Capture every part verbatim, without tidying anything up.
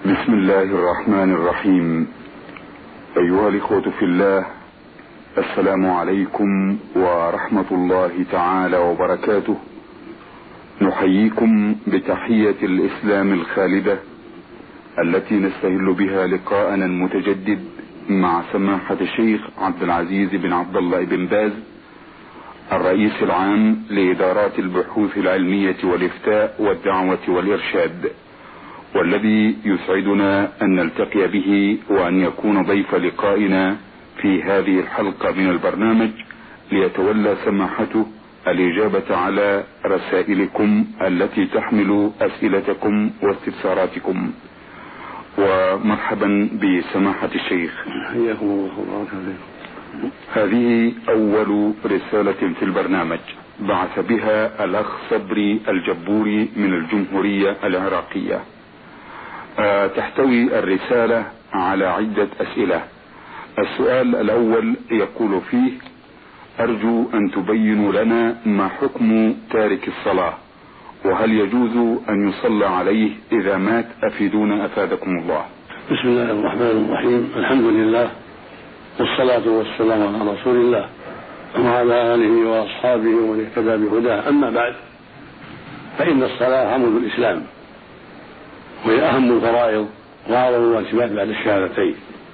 بسم الله الرحمن الرحيم. أيها الإخوة في الله، السلام عليكم ورحمة الله تعالى وبركاته. نحييكم بتحية الإسلام الخالدة التي نستهل بها لقاءنا المتجدد مع سماحة الشيخ عبد العزيز بن عبد الله بن باز، الرئيس العام لإدارات البحوث العلمية والإفتاء والدعوة والإرشاد، والذي يسعدنا أن نلتقي به وأن يكون ضيف لقائنا في هذه الحلقة من البرنامج، ليتولى سماحته الإجابة على رسائلكم التي تحمل أسئلتكم واستفساراتكم. ومرحبا بسماحة الشيخ. حياكم الله وبارك فيكم. هذه أول رسالة في البرنامج بعث بها الأخ صبري الجبوري من الجمهورية العراقية. أه تحتوي الرسالة على عدة أسئلة. السؤال الأول يقول فيه: أرجو أن تبينوا لنا ما حكم تارك الصلاة، وهل يجوز أن يصلى عليه إذا مات؟ أفيدونا أفادكم الله. بسم الله الرحمن الرحيم. الحمد لله والصلاة والسلام على رسول الله وعلى آله وأصحابه ومن اهتدى بهداه. أما بعد، فإن الصلاة عمود الإسلام، وهي أهم الفرائض وأعظم الواجبات بعد الشهادتين.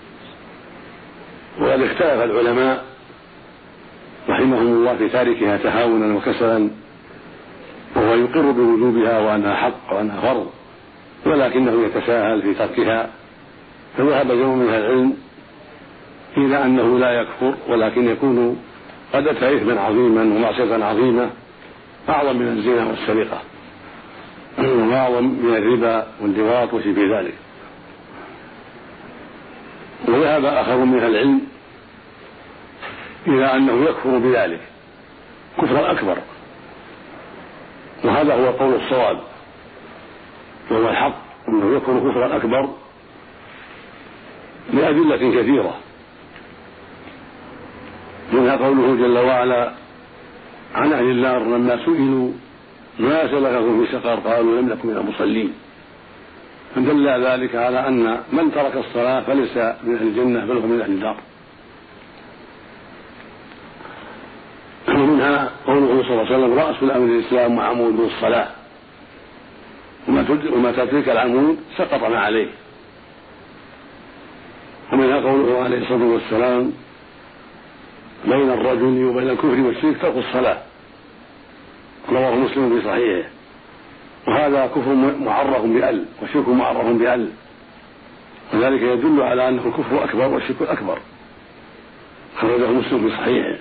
وقد اختلف العلماء رحمهم الله في تاركها تهاونا وكسلا، وهو يقر بوجوبها وأنها حق وأنها فرض، ولكنه يتساهل في تركها. فذهب جمع من العلم إلى أنه لا يكفر، ولكن يكون قد أتى إثما عظيما ومعصية عظيمة أعظم من الزنا والسرقة وأعظم من الربا واللواط وشبه ذلك. وذهب آخر من العلم إلى أنه يكفر بذلك كفرا أكبر، وهذا هو قول الصواب وهو الحق، أنه يكفر كفرا أكبر لأدلة كثيرة، منها قوله جل وعلا عن أهل النار لما سئلوا ما سلككم في سقر قالوا لم نكن من المصلين، فدل ذلك على أن من ترك الصلاة فليس من أهل الجنة بل هو من أهل النار. ومنها قوله صلى الله عليه وسلم رأس الأمر الإسلام وعمود الصلاة، وما تدرك العمود سقط ما عليه. ومنها قوله عليه الصلاة والسلام بين الرجل وبين الكفر والشرك ترك الصلاة، رواه مسلم في صحيحه. وهذا كفر معرف بأل والشرك معرف بأل، وذلك يدل على أنه الكفر أكبر والشرك أكبر، خرجه مسلم في صحيحه.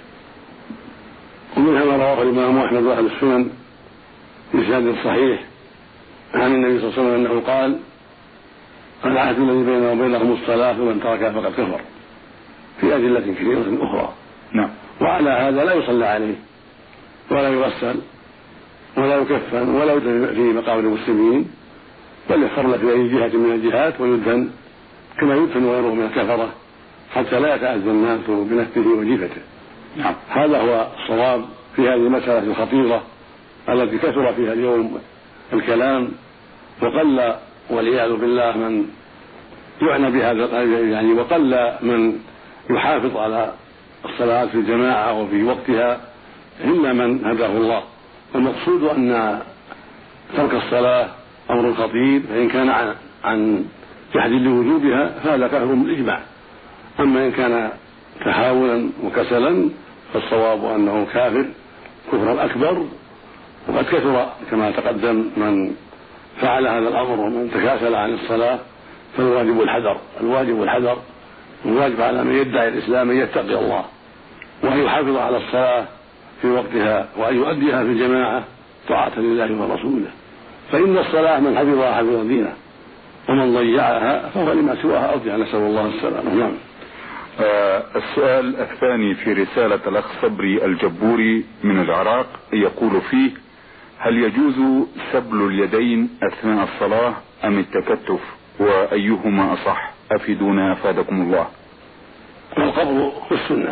ومنها ما رواه الإمام أحمد وأهل السنن بإسناد صحيح عن النبي صلى الله عليه وسلم أنه قال العهد الذي بيننا وبينهم الصلاة فمن تركها فقد كفر، في أدلة كثيرة أخرى. نعم. وعلى هذا لا يصلى عليه ولا يغسل ولا يكفن ولا يدفن في مقابر المسلمين، بل يحفر في أي جهة من الجهات ويدفن كما يدفن غيره من الكفرة حتى لا يتأذى الناس بنفسه وجيفته. نعم. هذا هو الصواب في هذه المسألة الخطيرة التي كثر فيها اليوم الكلام، وقل والعياذ بالله من يعنى بهذا، يعني وقل من يحافظ على الصلاة في الجماعة وفي وقتها إلا من هداه الله. المقصود أن ترك الصلاة أمر خطير، فإن كان عن, عن جحد لوجوبها فهذا كفر بالإجماع. أما إن كان تهاونا وكسلا فالصواب أنه كافر كفرا أكبر. وقد كثر كما تقدم من فعل هذا الأمر ومن تكاسل عن الصلاة، فالواجب الحذر الواجب الحذر الواجب على من يدعي الإسلام أن يتقي الله وأن يحافظ على الصلاة في وقتها وأن يؤديها في الجماعة طاعة لله ورسوله، فإن الصلاة من حفظها حفظ دينه، ومن ضيعها فهو لما سواها أرجع، نسأل الله السلامة. نعم. آه السؤال الثاني في رسالة الأخ صبري الجبوري من العراق يقول فيه: هل يجوز سبل اليدين أثناء الصلاة أم التكتف، وأيهما أصح؟ أفيدونا أفادكم الله. والقبض في السنة،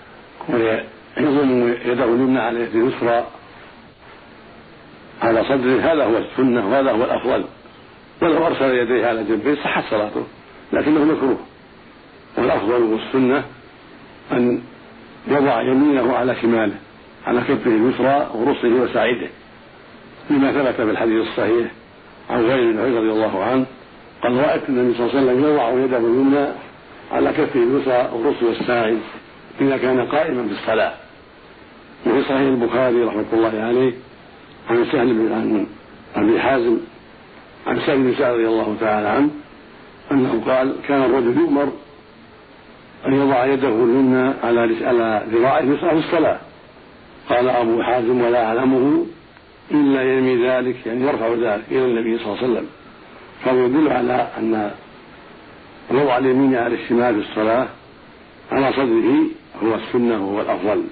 ويضم يده اليمنى على يده اليسرى على صدره، هذا هو السنة وهذا هو الأفضل، ولو أرسل يديه على جنبه صحت صلاته، لكنه مكروه. والأفضل والسنة أن يضع يمينه على شماله على كفه اليسرى ورصه وساعده، لما ثبت في الحديث الصحيح عن غير بن عمر رضي الله عنه قال: رأيت النبي صلى الله عليه وسلم يضع يده اليمنى على كفه اليسرى ورصه والساعد إذا كان قائما في الصلاة. وفي صحيح البخاري رحمة الله عليه عن سهل بن عن أبي حازم عن سهل بن سعد رضي الله تعالى عنه أنه قال: كان الرجل يؤمر أن يضع يده اليمنى على ذراعه اليسرى في الصلاة. قال أبو حازم: ولا أعلمه إلا يرمي ذلك، يعني يرفع ذلك إلى النبي صلى الله عليه وسلم. فهو يدل على أن وضع اليمين على الشمال في الصلاة على صدره هو السنة وهو الأفضل.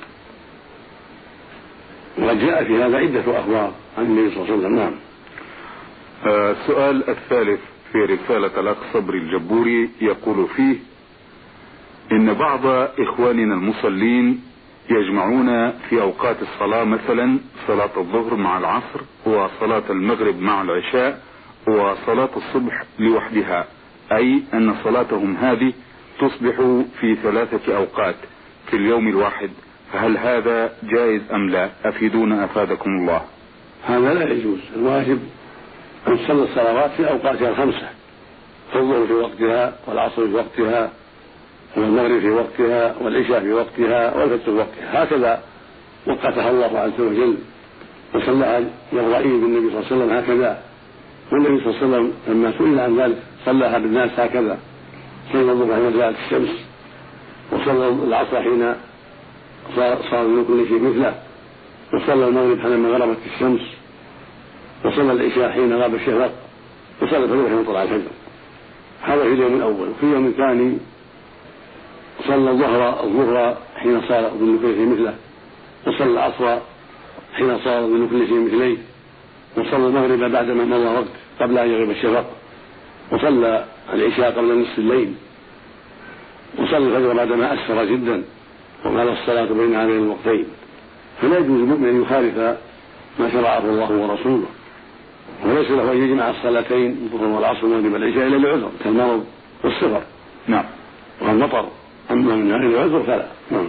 وقد جاء في هذا عدة أخبار عن النبي صلى الله عليه وسلم. نعم. آه السؤال الثالث في رسالة الأخ صبري الجبوري يقول فيه: إن بعض إخواننا المصلين يجمعون في أوقات الصلاة، مثلا صلاة الظهر مع العصر، وصلاة المغرب مع العشاء، وصلاة الصبح لوحدها، أي أن صلاتهم هذه تصبح في ثلاثة أوقات في اليوم الواحد، فهل هذا جائز أم لا؟ أفيدونا أفادكم الله. هذا لا يجوز. الواجب أن تصلي الصلوات في أوقاتها الخمسة، الظهر في وقتها، والعصر في وقتها، والمغرب في وقتها، والعشاء في وقتها، والفجر في وقتها، هكذا وقتها الله عز وجل وصلى يرضى بالنبي صلى الله عليه وسلم هكذا. والنبي صلى الله عليه وسلم لما سئل عن ذلك صلىها بالناس هكذا: صلى الظهر حين زالت الشمس، وصلى العصر حين صار من كل شيء مثله، وصلى المغرب حينما غربت الشمس، وصلى العشاء حين غاب الشفق، وصلى الفجر حين طلع الفجر. هذا في اليوم الأول. وفي اليوم الثاني صلى الظهر الظهر حين صار ظل كل شيء مثله، وصلى العصر حين صار ظل كل شيء مثليه، وصلى المغرب بعدما مضى وقت قبل أن يغيب الشفق، وصلى العشاء قبل نصف الليل، وصلى الفجر بعدما أسفر جدا، وقال الصلاة بين هذين الوقتين. فلا يجوز المؤمن أن يخالف ما شرعه الله ورسوله، وليس له أن يجمع الصلاتين الظهر والعصر والمغرب والعشاء إلا لعذر كالمرض والصغر. نعم. والمطر. أما من غير العذر فلا. نعم.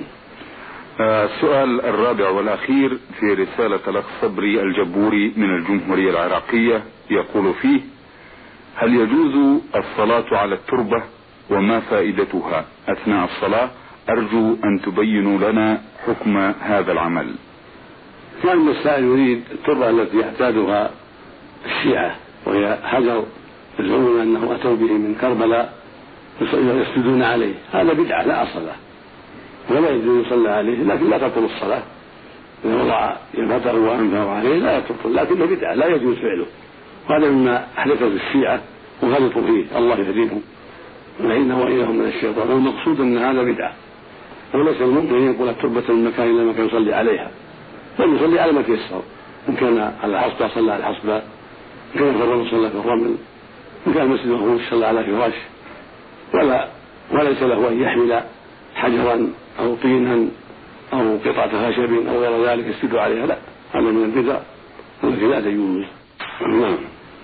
السؤال آه الرابع والأخير في رسالة الأخ صبري الجبوري من الجمهورية العراقية يقول فيه: هل يجوز الصلاة على التربة، وما فائدتها أثناء الصلاة؟ أرجو أن تبينوا لنا حكم هذا العمل. كان السائل يريد التربة التي يعتادها الشيعة، وهي حجر يزعمون أنه أتوا به من كربلاء يسجدون عليه. هذا بدعة لا أصل له، ولا يجوز يصلى عليه، لكن لا تبطل الصلاة. إذا وضع يده وأنفه عليه لا تبطل، لكنه بدعة لا يجوز فعله. وهذا مما أحدثه الشيعة وغلطوا فيه، الله يهديهم، وإنه وإياهم من الشيطان. والمقصود أن هذا بدعة، وليس المؤمن ينقل التربة من مكان إلى مكان يصلي عليها، بل يصلي على ما تيسر. إن كان على الحصبة صلى على الحصبة، إن كان في الرمل صلى في الرمل، إن كان المسجد مفروش صلى على فراش، ولا وليس له أن يحمل حجرا أو طينا أو قطعة خشب أو غير ذلك يسجد عليها، لا، هذا من البدع التي لا تجوز. نعم.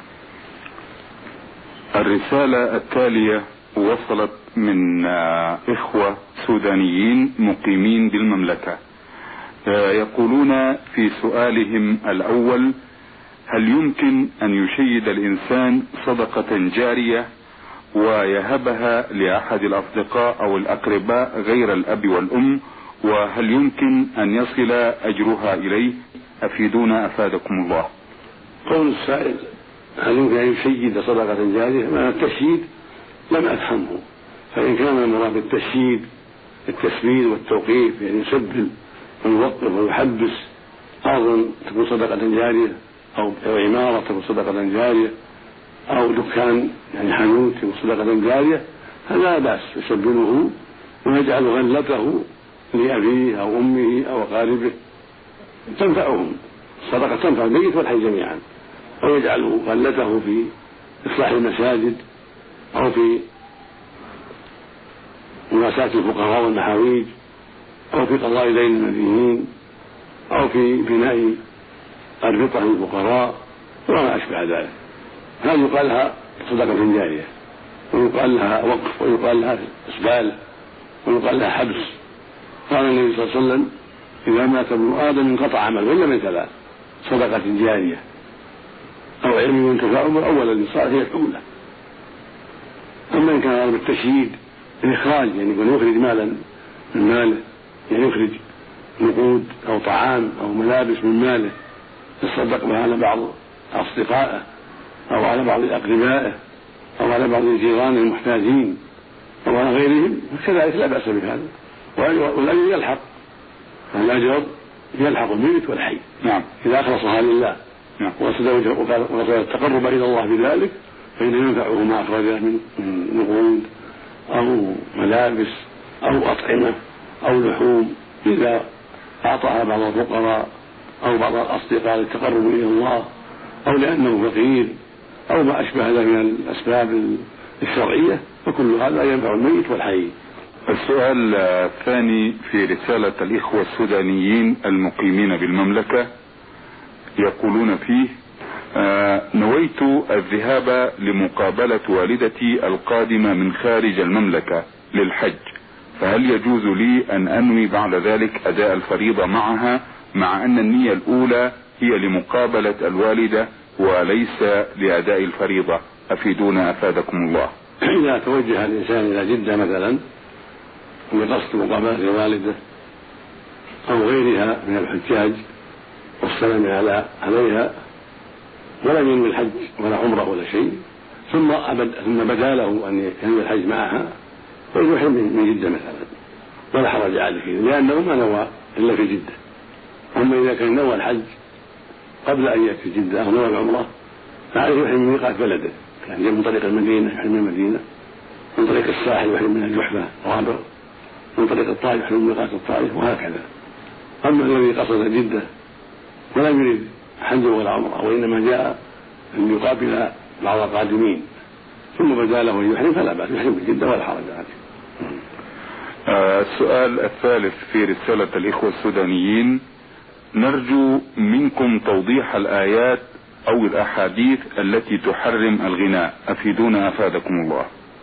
الرسالة التالية وصلت من إخوة سودانيين مقيمين بالمملكة، يقولون في سؤالهم الأول: هل يمكن أن يشيد الإنسان صدقة جارية ويهبها لأحد الأصدقاء أو الأقرباء غير الأب والأم، وهل يمكن أن يصل أجرها إليه؟ أفيدونا أفادكم الله. قول السائل: هل يمكن أن يشيد صدقة جارية؟ ما التشييد لم أفهمه، فإن كان المراد بالتشييد التسبيل والتوقيف، يعني يسبل ويوقف ويحبس أرضا تكون صدقة جارية، أو عمارة تكون صدقة جارية، أو دكان يعني حانوت تكون صدقة جارية، هذا لا بأس، يسبله ويجعل غلته لأبيه أو أمه أو أقاربه تنفعهم، الصدقة تنفع الميت والحي جميعا، أو يجعل غلته في إصلاح المساجد، أو في مواساة الفقراء والمحاويج، أو في قضاء دين المدينين، أو في بناء أربطة للفقراء وما أشبه ذلك. هذه يقال لها صدقة جارية، ويقال لها وقف، ويقال لها إسبال، ويقال لها حبس. قال النبي صلى الله عليه وسلم: إذا مات ابن آدم انقطع عمله إلا من ثلاث: صدقة جارية أو علم ينتفع به أو ولد صالح يدعو له. أما إن كان بالتشييد الإخراج، يعني يكون يخرج مالا من ماله، يعني يخرج نقود أو طعام أو ملابس من ماله يتصدق بها على بعض أصدقائه أو على بعض أقربائه أو على بعض الجيران المحتاجين أو على غيرهم، كذلك لا بأس بهذا، والأجر يلحق الأجر يلحق الميت والحي. نعم. إذا أخلصها لله نعم. وقصد التقرب إلى الله بذلك فإن ينفعه ما أخرجه من نقود أو ملابس أو أطعمة أو لحوم إذا أعطاها بعض الفقراء أو بعض الأصدقاء للتقرب إلى الله أو لأنه فقير أو ما أشبه ذلك من الأسباب الشرعية، فكل هذا ينفع الميت والحي. السؤال الثاني في رسالة الإخوة السودانيين المقيمين بالمملكة، يقولون فيه: آه نويت الذهاب لمقابلة والدتي القادمة من خارج المملكة للحج، فهل يجوز لي أن أنوي بعد ذلك أداء الفريضة معها، مع أن النية الأولى هي لمقابلة الوالدة وليس لأداء الفريضة؟ أفيدونا أفادكم الله. إذا توجه الإنسان إلى جدة مثلا بقصد مقابلة الوالدة أو غيرها من الحجاج والسلام على عليها ولم ينوي الحج ولا عمره ولا شيء، ثم أبد ثم بدا له أن ينوي الحج معها فيحرم من جدة مثلا، ولا حرج عليه فيه، لأنه ما نوى إلا في جدة. أما إذا كان نوى الحج قبل أن يأتي جدة أو نوى العمرة فعليه يحرم من ميقات بلده، يعني من طريق المدينة يحرم من المدينة، من طريق الساحل يحرم من الجحفة رابع، من طريق الطائف يحرم من ميقات الطائف، وهكذا. أما الذي قصد جدة ولم يريد حج ولا عمرة وإنما جاء أن يقابل بعض القادمين ثم بدا له أن يحرم فلا بأس، يحرم بجدة ولا حرج عليه. آه السؤال الثالث في رسالة الإخوة السودانيين: نرجو منكم توضيح الآيات أو الأحاديث التي تحرم الغناء، أفيدونا أفادكم الله.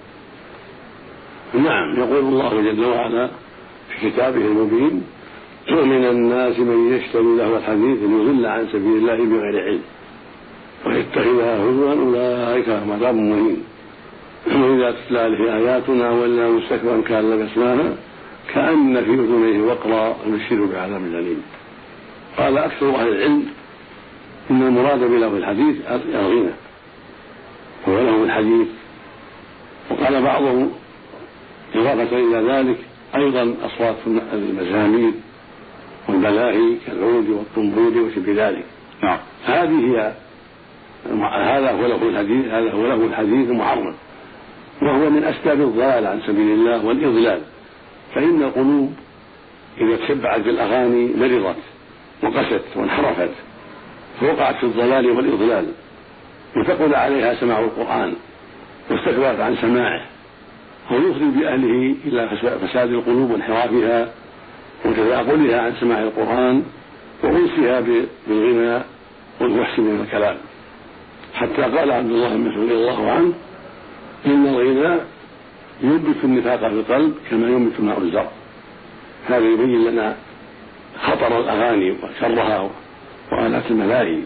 نعم، يقول الله جل وعلا في كتابه المبين: ومن الناس من يشتري له الحديث ليضل عن سبيل الله بغير علم ويتخذها هزوا أولئك لهم عذاب مهين، وإذا تتلى عليه آياتنا ولا مستكبرا كان لم يسمعها كأن في أذنيه وقرا يبشر بعذاب أليم. قال أكثر أهل العلم إن المراد بله الحديث الغنى وله الحديث، وقال بعضهم إضافة إلى ذلك أيضا أصوات المزامير والملاهي كالعود والطنبور وشبه ذلك. نعم. هذه هي هذا هو له الحديث هذا هو له الحديث المحرم، وهو من أسباب الضلال عن سبيل الله والإضلال، فإن القلوب إذا تشبعت بالأغاني مرضت وقست وانحرفت فوقعت في الضلال والإضلال، وثقل عليها سماع القرآن واستكبرت عن سماعه، ويفضي بأهله إلى فساد القلوب وانحرافها وتثاقلها عن سماع القرآن وأنسها بالغنى والوحش من الكلام، حتى قال عبد الله بن مسعود رضي الله عنه: إن الغنى ينبت النفاق في القلب كما ينبت ماء الزرع. هذا يبين لنا خطر الأغاني وشرها وآلات الملاهي.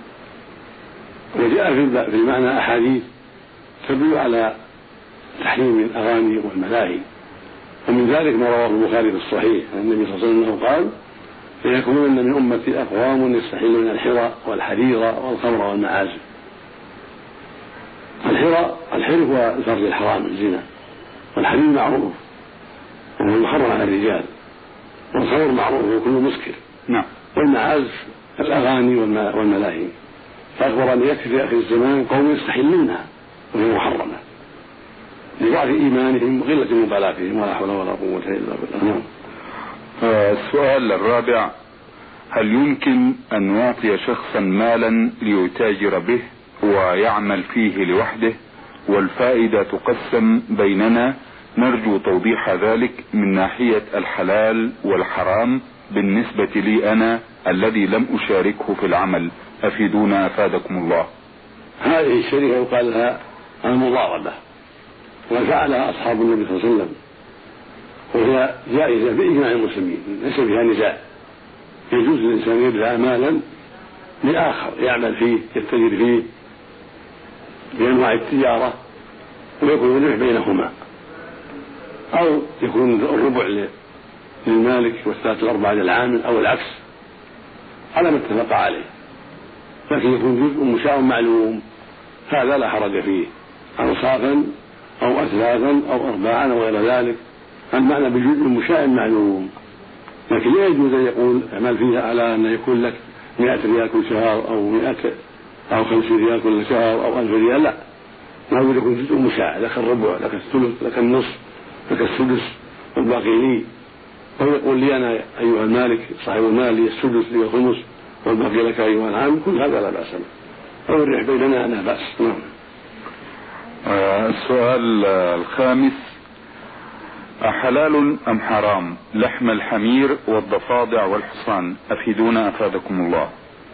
وجاء في المعنى أحاديث تدل على تحريم الأغاني والملاهي، ومن ذلك ما رواه البخاري في الصحيح عن النبي صلى الله عليه وسلم قال: ليكونن من أمتي أقوام يستحلون الحرى والحرير والخمر والمعازف. الحرى الحر هو الفرج الحرام الزنا، والحرير معروف وهو المحرم على الرجال، والخمر معروف وهو كل مسكر. نعم. والمعازف الأغاني والملاهي، فأخبر أن يكفي في آخر الزمان قوم يستحلونها وهي محرمة لضعف إيمانهم وقلة مبالاتهم، ولا حول ولا قوة إلا بالله. السؤال الرابع: هل يمكن أن نعطي شخصا مالا ليتاجر به ويعمل فيه لوحده والفائدة تقسم بيننا؟ نرجو توضيح ذلك من ناحية الحلال والحرام بالنسبة لي أنا الذي لم أشاركه في العمل، أفيدونا أفادكم الله. هذه الشركة يقال لها المضاربة، وفعلها أصحاب النبي صلى الله عليه وسلم، وهي جائزة بإجماع المسلمين ليس فيها نزاع. يجوز للإنسان يدفع مالا لآخر يعمل فيه يتجر فيه بأنواع التجارة ويكون الربح بينهما، أو يكون الربع للمالك والثلاث الأرباع للعامل أو العكس على ما اتفق عليه، لكن يكون جزء مشاع معلوم هذا لا حرج فيه، أنصافا أو أثلاثا أو أرباعا أو غير ذلك، المعنى بجزء مشاع معلوم. لكن لا يجوز أن يقول اعمل فيها على أن يكون لك مئة ريال كل شهر أو مئة أو خمسين ريال كل شهر أو ألف ريال، لا، لابد يكون جزء مشاع، لك الربع لك الثلث لك النصف لك السدس والباقي لي، أو يقول لي أنا أيها المالك صاحب المال لي السدس لي الخمس والباقي لك أيها العام، كل هذا لا بأس به، أو الربح بيننا لا بأس. نعم. آه السؤال الخامس: أحلال أم حرام لحم الحمير والضفادع والحصان؟ أفيدونا أفادكم الله.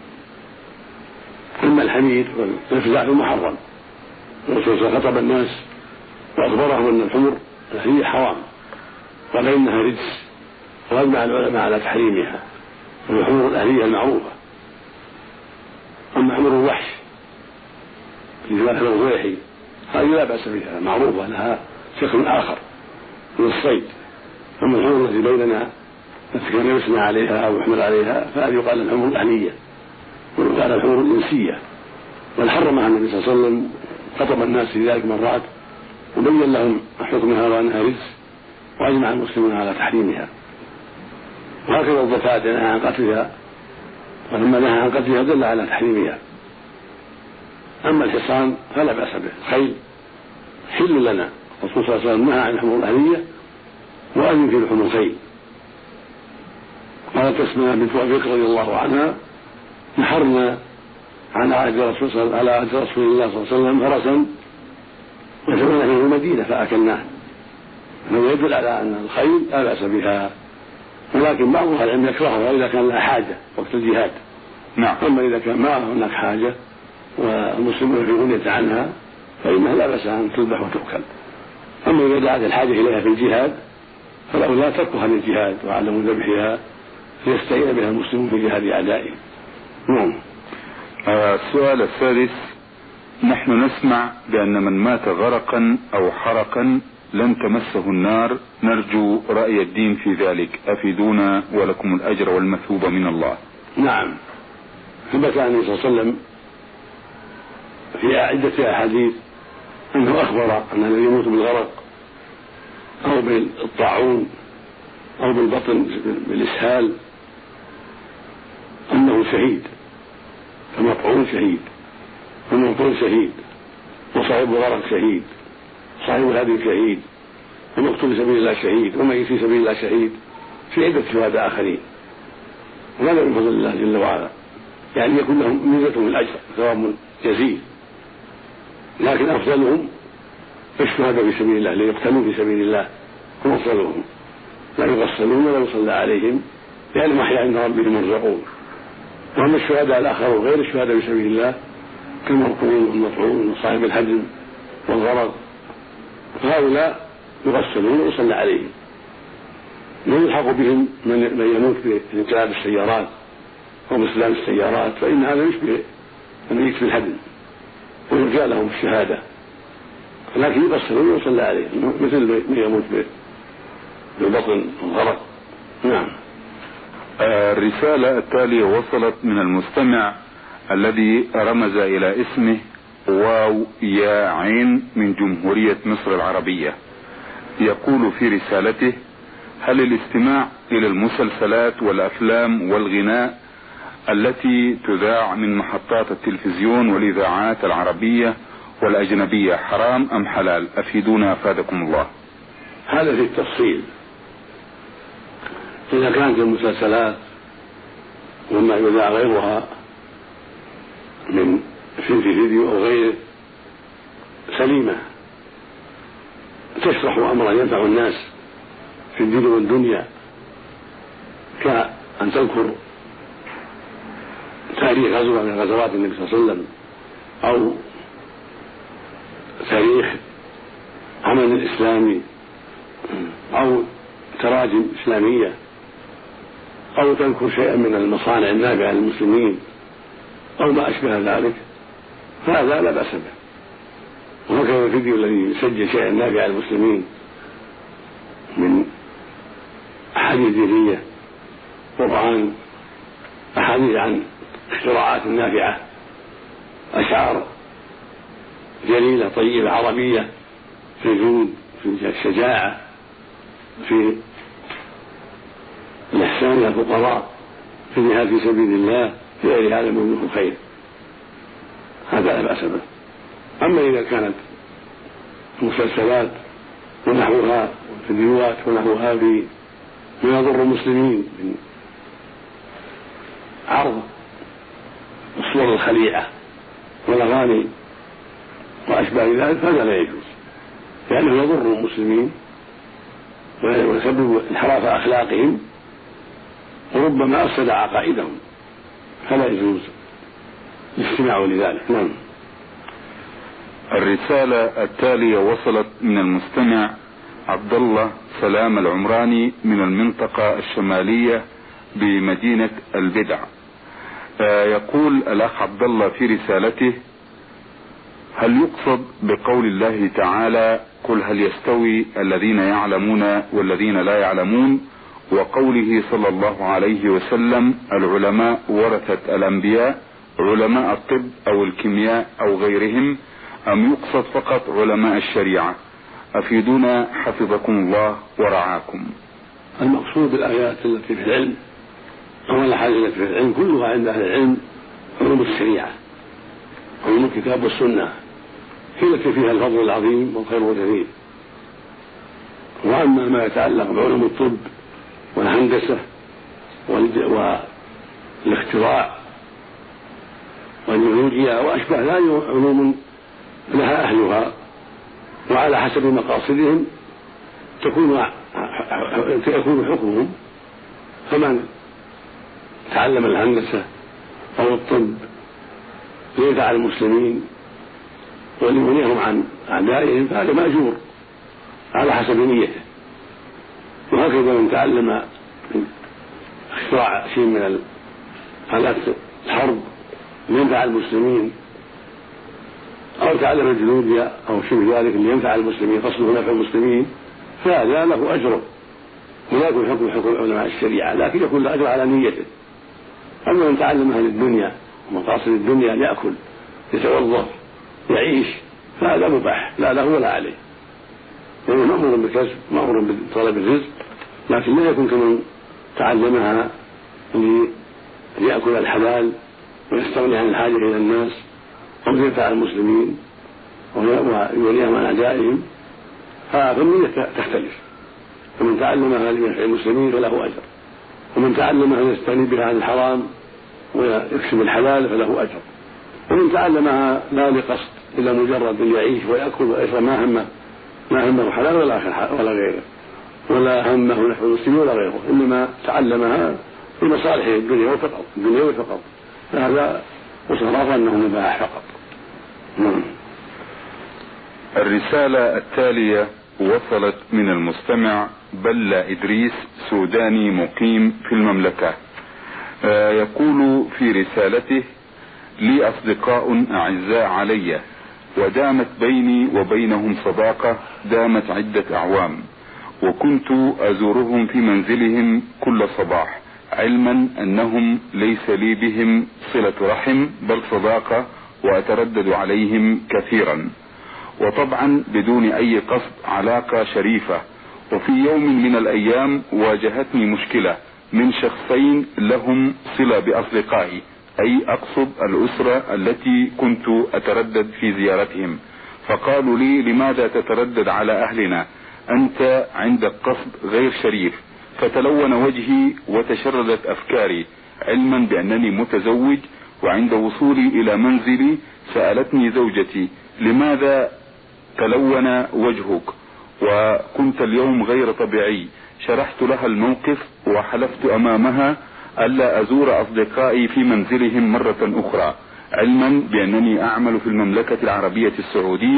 أما الحمير والضفدع محرم، الرسول خطب الناس وأخبرهم أن الحمر هي حرام، قال إنها رجس، وأجمع العلماء على تحريمها، والحمر الأهلية المعروفة. أما حمر الوحش في ذبح الضيحي هذه لا بأس بها، معروفة لها شكل آخر من الصيد. أما الحمر التي بيننا التي كان يسمى عليها أو يحمل عليها فهذه يقال الحمر الأهلية ويقال الحمر الإنسية، والحرمها النبي صلى الله عليه وسلم، خطب الناس في ذلك مرات وبين لهم حكمها وأنها رجس، وأجمع المسلمون على تحريمها. وهكذا الضفادع نهى عن قتلها، ولما نهى عن قتلها دل على تحريمها. أما الحصان فلا بأس به، الخيل حل لنا، الرسول صلى الله عليه وسلم نهى عن الحمر الأهلية وأذن في لحوم الخيل. قالت أسماء بنت أبي بكر رضي الله عنها: نحرنا عن عهد رسول الله على عهد رسول الله صلى الله عليه وسلم فرسا وجمعنا فيه المدينة فأكلناه. هذا يدل على أن الخيل لا بأس بها، ولكن بعض أهل العلم يكرهها إذا كان لها حاجة وقت الجهاد. نعم. أما إذا كان ما هناك حاجة والمسلمون في غنية عنها فإنها لا بأس أن تذبح وتؤكل. أما إذا دعت الحاجة إليها في الجهاد فالأولى تركها للجهاد وعدم ذبحها ليستعين بها المسلمون في جهاد أعدائهم. نعم. آه السؤال الثالث: نحن نسمع بأن من مات غرقا أو حرقا لن تمسه النار، نرجو رأي الدين في ذلك، أفيدونا ولكم الأجر والمثوبة من الله. نعم، ثبت عن النبي صلى الله عليه وسلم في عدة أحاديث أنه أخبر أن الذي يموت بالغرق أو بالطاعون أو بالبطن بالإسهال أنه شهيد، فالمطعون شهيد والمبطون شهيد وصاحب الغرق شهيد صاحب الهدي شهيد ومقتول في سبيل الله شهيد وميت في سبيل الله شهيد، في عدة شهداء آخرين، وهذا من فضل الله جل وعلا، يعني يكون لهم ميزة من الأجر ثواب جزيل. لكن أفضلهم الشهداء في سبيل الله ليقتلوا في سبيل الله، هم أفضلهم، لا يغسلون ولا يصلى عليهم لأنهم أحياء عند ربهم يرزقون. وأما الشهداء الآخرون غير الشهداء في سبيل الله كالمرقوم والمطعون وصاحب الهدم والغرض فهؤلاء يغسلون ويصلى عليهم، لا يلحق بهم من يموت بانقلاب السيارات أو بإسلام السيارات، فإن هذا يشبه الميت في الهدم ويرجى لهم الشهادة، لكن يغسلون ويصلى عليهم مثل من يموت بالبطن والغرق. نعم. الرسالة التالية وصلت من المستمع الذي رمز إلى اسمه واو يا عين من جمهورية مصر العربية. يقول في رسالته: هل الاستماع إلى المسلسلات والأفلام والغناء التي تذاع من محطات التلفزيون والإذاعات العربية والأجنبية حرام أم حلال؟ أفيدونا أفادكم الله. هذا في التفصيل. إذا كانت المسلسلات وما يذاع غيرها من في فيديو أو غيره سليمة تشرح أمرا ينفع الناس في الدين والدنيا، كأن تذكر تاريخ غزوة من غزوات النبي صلى الله عليه وسلم أو تاريخ عمل إسلامي أو تراجم إسلامية أو تذكر شيئا من المصانع النافعة للمسلمين أو ما أشبه ذلك، فهذا لا بأس به. وهكذا الفيديو الذي يسجل شيئا نافعا للمسلمين من أحاديث دينية، قرآن، أحاديث عن اختراعات نافعة، أشعار جليلة طيبة عربية في الجود، في الشجاعة، في الإحسان إلى الفقراء، في الجهاد في سبيل الله، في غير هذا من الخير، هذا لا بأس به. أما إذا كانت المسلسلات ونحوها والفيديوهات ونحوها بما يضر المسلمين من عرض الصور الخليعة والأغاني وأشباه ذلك، فهذا لا يجوز، لأنه يضر المسلمين ويسبب انحراف أخلاقهم وربما أفسد عقائدهم، فلا يجوز الاستماع لذلك. نعم. الرسالة التالية وصلت من المستمع عبد الله سلام العمراني من المنطقة الشمالية بمدينة البدع. يقول الأخ عبد الله في رسالته: هل يقصد بقول الله تعالى قل هل يستوي الذين يعلمون والذين لا يعلمون، وقوله صلى الله عليه وسلم العلماء ورثة الأنبياء، علماء الطب أو الكيمياء أو غيرهم، أم يقصد فقط علماء الشريعة؟ أفيدونا حفظكم الله ورعاكم. المقصود بالآيات التي في العلم أو الأحاديث التي في العلم كلها عند أهل العلم علوم الشريعة، علوم الكتاب والسنة، هي التي فيها الفضل العظيم والخير الجزيل. وأما ما يتعلق بعلوم الطب والهندسة والاختراع والجيولوجيا وأشبه ذلك علوم لها أهلها وعلى حسب مقاصدهم تكون يكون حكمهم. فمن تعلم الهندسة أو الطب ليدفع المسلمين وليغنيهم عن أعدائهم فهذا مأجور على حسب نيته. وهكذا من تعلم اختراع شيء من آلات الحرب لينفع المسلمين أو تعلم الجيولوجيا أو شيء ذلك لينفع المسلمين قصده نفع المسلمين فهذا له أجره ولا يكون حكم حكم علماء الشريعة، لكن يكون له أجر على نيته. أما من تعلم أهل الدنيا ومقاصد الدنيا يأكل يتوظف يعيش فهذا مباح لا له ولا عليه، يعني مأمور بالكسب مأمور بطلب الرزق، لكن لا يكون كمن تعلمها ليأكل الحلال ويستغني عن الحاجة إلى الناس أو ينفع المسلمين ويوليهم عن أعدائهم، فالنية تختلف. فمن تعلمها لينفع المسلمين فله أجر، ومن تعلمها ليستغني بها عن الحرام ويكسب الحلال فله أجر، ومن تعلمها لا لقصد إلا مجرد أن يعيش ويأكل ويشرب ما همه ما همه حلال ولا ولا غيره ولا همه نحو المسلمين ولا غيره، إنما تعلمها لمصالح الدنيا فقط الدنيا فقط، فهذا وصراف أنه مباح فقط. الرسالة التالية وصلت من المستمع بلة إدريس سوداني مقيم في المملكة. آه يقول في رسالته: لي أصدقاء أعزاء علي ودامت بيني وبينهم صداقة دامت عدة أعوام، وكنت أزورهم في منزلهم كل صباح، علما أنهم ليس لي بهم صلة رحم بل صداقة، وأتردد عليهم كثيرا، وطبعا بدون أي قصد علاقة شريفة. وفي يوم من الأيام واجهتني مشكلة من شخصين لهم صلة بأصدقائي، أي أقصد الأسرة التي كنت أتردد في زيارتهم، فقالوا لي: لماذا تتردد على أهلنا؟ أنت عندك قصد غير شريف. فتلون وجهي وتشردت أفكاري، علما بأنني متزوج. وعند وصولي إلى منزلي سألتني زوجتي: لماذا تلون وجهك وكنت اليوم غير طبيعي؟ شرحت لها الموقف وحلفت أمامها ألا أزور أصدقائي في منزلهم مرة أخرى، علما بأنني أعمل في المملكة العربية السعودية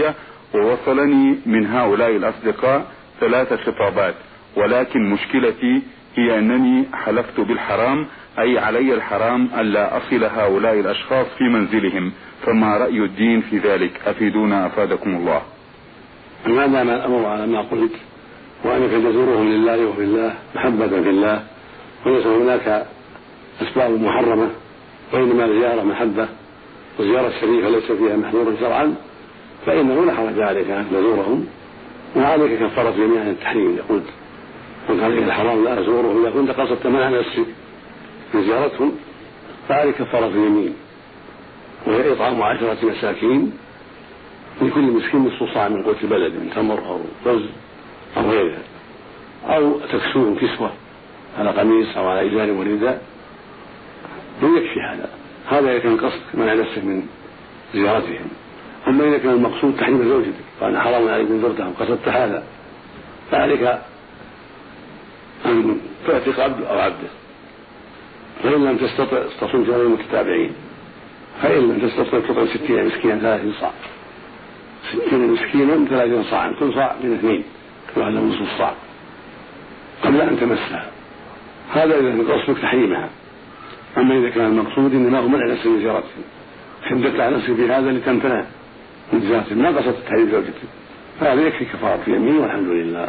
ووصلني من هؤلاء الأصدقاء ثلاث خطابات، ولكن مشكلتي هي أنني حلفت بالحرام، أي علي الحرام ألا أصل هؤلاء الأشخاص في منزلهم، فما رأي الدين في ذلك؟ أفيدونا أفادكم الله. ما دام الأمر على ما قلت وأنك تزورهم لله وفي الله محبة في الله، وليس هناك أسباب محرمة، وإنما الزيارة محبة، والزيارة الشريفة ليس فيها محظورا شرعا، فإنه لا حرج عليك أن تزورهم، وعليك كفارة يمين عن التحريم. يقول قلت عليك الحرام لا أزوره، إذا كنت قصدت منع نفسك من زيارتهم فعليك كفارة يمين، وهي إطعام عشرة مساكين لكل مسكين نصف صاع من قوت البلد من تمر أو رز أو غيرها، أو تكسوهم كسوة على قميص أو على إزار ورداء، ويكفي هذا. هذا إذا كان قصد منع نفسك من زيارتهم. أما إذا كان المقصود تحريم زوجتك وأن حرام عليك من زرتهم قصدت هذا، فعليك أن تعتق عبد أو عبده، فإن لم تستطع تصوم شهرين متتابعين، فإن لم تستطع تطعم ستين مسكينا ثلاثين صاع، ستين مسكينا ثلاثين صاعا، كل صاع من اثنين، كل واحد نصف صاع قبل أن تمسها. هذا إذا كان قصدك تحريمها. أما إذا كان المقصود إنما هو منع نفسك من زيارتهم، حددت على نفسك بهذا لتمتنع من زيارتهم، ما قصدت تحريم زوجتك، فهذا يكفي كفارة يمين والحمد لله.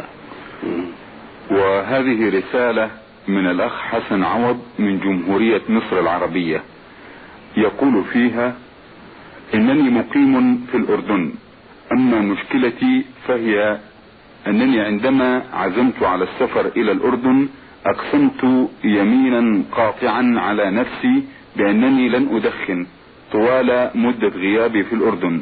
وهذه رسالة من الأخ حسن عوض من جمهورية مصر العربية، يقول فيها: إنني مقيم في الأردن، أما مشكلتي فهي أنني عندما عزمت على السفر إلى الأردن أقسمت يمينا قاطعا على نفسي بأنني لن أدخن طوال مدة غيابي في الأردن،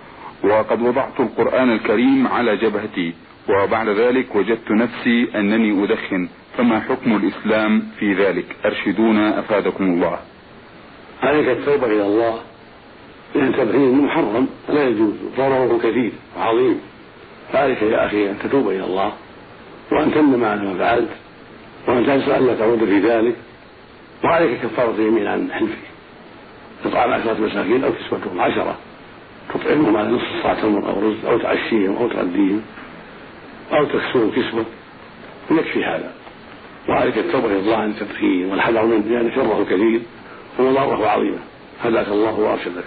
وقد وضعت القرآن الكريم على جبهتي، وبعد ذلك وجدت نفسي أنني أدخن، فما حكم الإسلام في ذلك؟ أرشدونا أفادكم الله. عليك التوبة إلى الله، لأن تدخين محرم لا يجوز، ضرره كثير وعظيم، فعليك يا أخي أن تتوب إلى الله، وأن تندم على ما فعلت، وأن تنسى ألا تعود في ذلك، وعليك كفارة يمين عن حلفك، تطعم عشرة مساكين أو كسوتهم عشرة، تطعمهم على نصف صاع تمر أو رز، أو تعشيهم أو تغديهم أو تكسوهم كسوة، يكفي هذا. وعليك التوبة إلى الله عن التدخين والحذر منه، لأن شره كثير ومضاره عظيمة. هداك الله وأرشدك.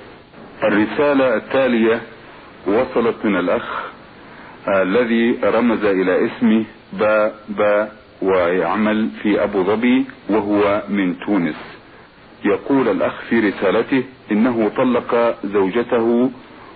الرسالة التالية وصلت من الأخ الذي رمز إلى اسمه با با ويعمل في أبو ظبي وهو من تونس. يقول الأخ في رسالته إنه طلق زوجته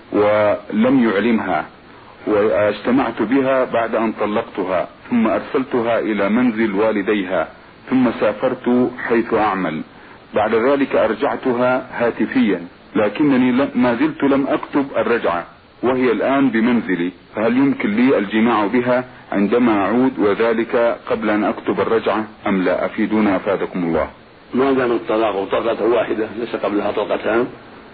ولم يعلمها، واجتمعت بها بعد أن طلقتها، ثم أرسلتها إلى منزل والديها، ثم سافرت حيث أعمل، بعد ذلك أرجعتها هاتفيا، لكنني ما زلت لم أكتب الرجعة، وهي الآن بمنزلي، فهل يمكن لي الجماع بها عندما أعود، وذلك قبل أن أكتب الرجعة أم لا؟ أفيدونا أفادكم الله. ما دام الطلاق طلقة واحدة ليس قبلها طلقتان،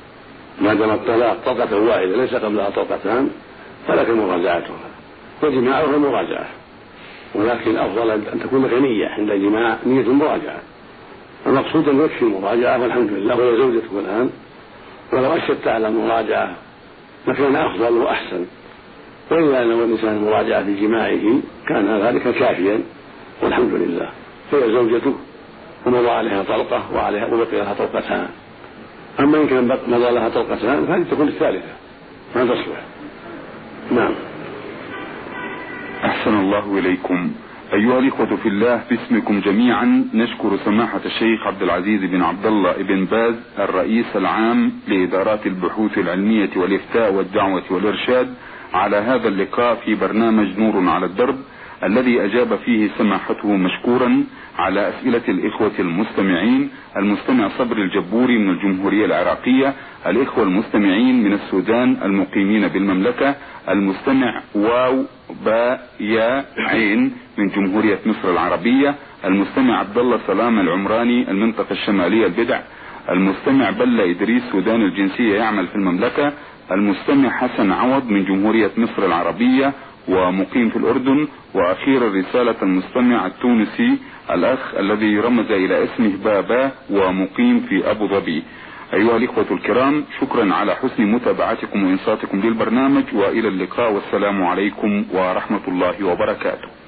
ما دام الطلاق طلقة واحدة ليس قبلها طلقتان، فلك مراجعتها وجماعها مراجعة، ولكن الأفضل أن تكون لك نية عند الجماع، نية المراجعة. المقصود أن يكفي المراجعة والحمد لله، وهي زوجتك الآن، ولو أشدت على المراجعة لكان أفضل وأحسن، وإلا لو الإنسان المراجعة في جماعه كان ذلك كافيا والحمد لله، فهي زوجته ومضى عليها طلقة وعليها وبقي لها طلقتان. أما إن كان مضى لها طلقتان فهذه تكون الثالثة ما تصلح. نعم. أحسن الله إليكم. أيها الإخوة في الله، باسمكم جميعا نشكر سماحة الشيخ عبد العزيز بن عبد الله بن باز الرئيس العام لإدارات البحوث العلمية والإفتاء والدعوة والإرشاد على هذا اللقاء في برنامج نور على الدرب، الذي أجاب فيه سماحته مشكورا على أسئلة الإخوة المستمعين: المستمع صبر الجبوري من الجمهورية العراقية، الإخوة المستمعين من السودان المقيمين بالمملكة، المستمع واو با يا عين من جمهورية مصر العربية، المستمع عبد الله سلام العمراني المنطقة الشمالية البدع، المستمع بلة إدريس سودان الجنسية يعمل في المملكة، المستمع حسن عوض من جمهورية مصر العربية ومقيم في الأردن، وأخيرا رسالة المستمع التونسي الأخ الذي رمز إلى اسمه بابا ومقيم في أبو ظبي. أيها الإخوة الكرام، شكرا على حسن متابعتكم وإنصاتكم للبرنامج، وإلى اللقاء، والسلام عليكم ورحمة الله وبركاته.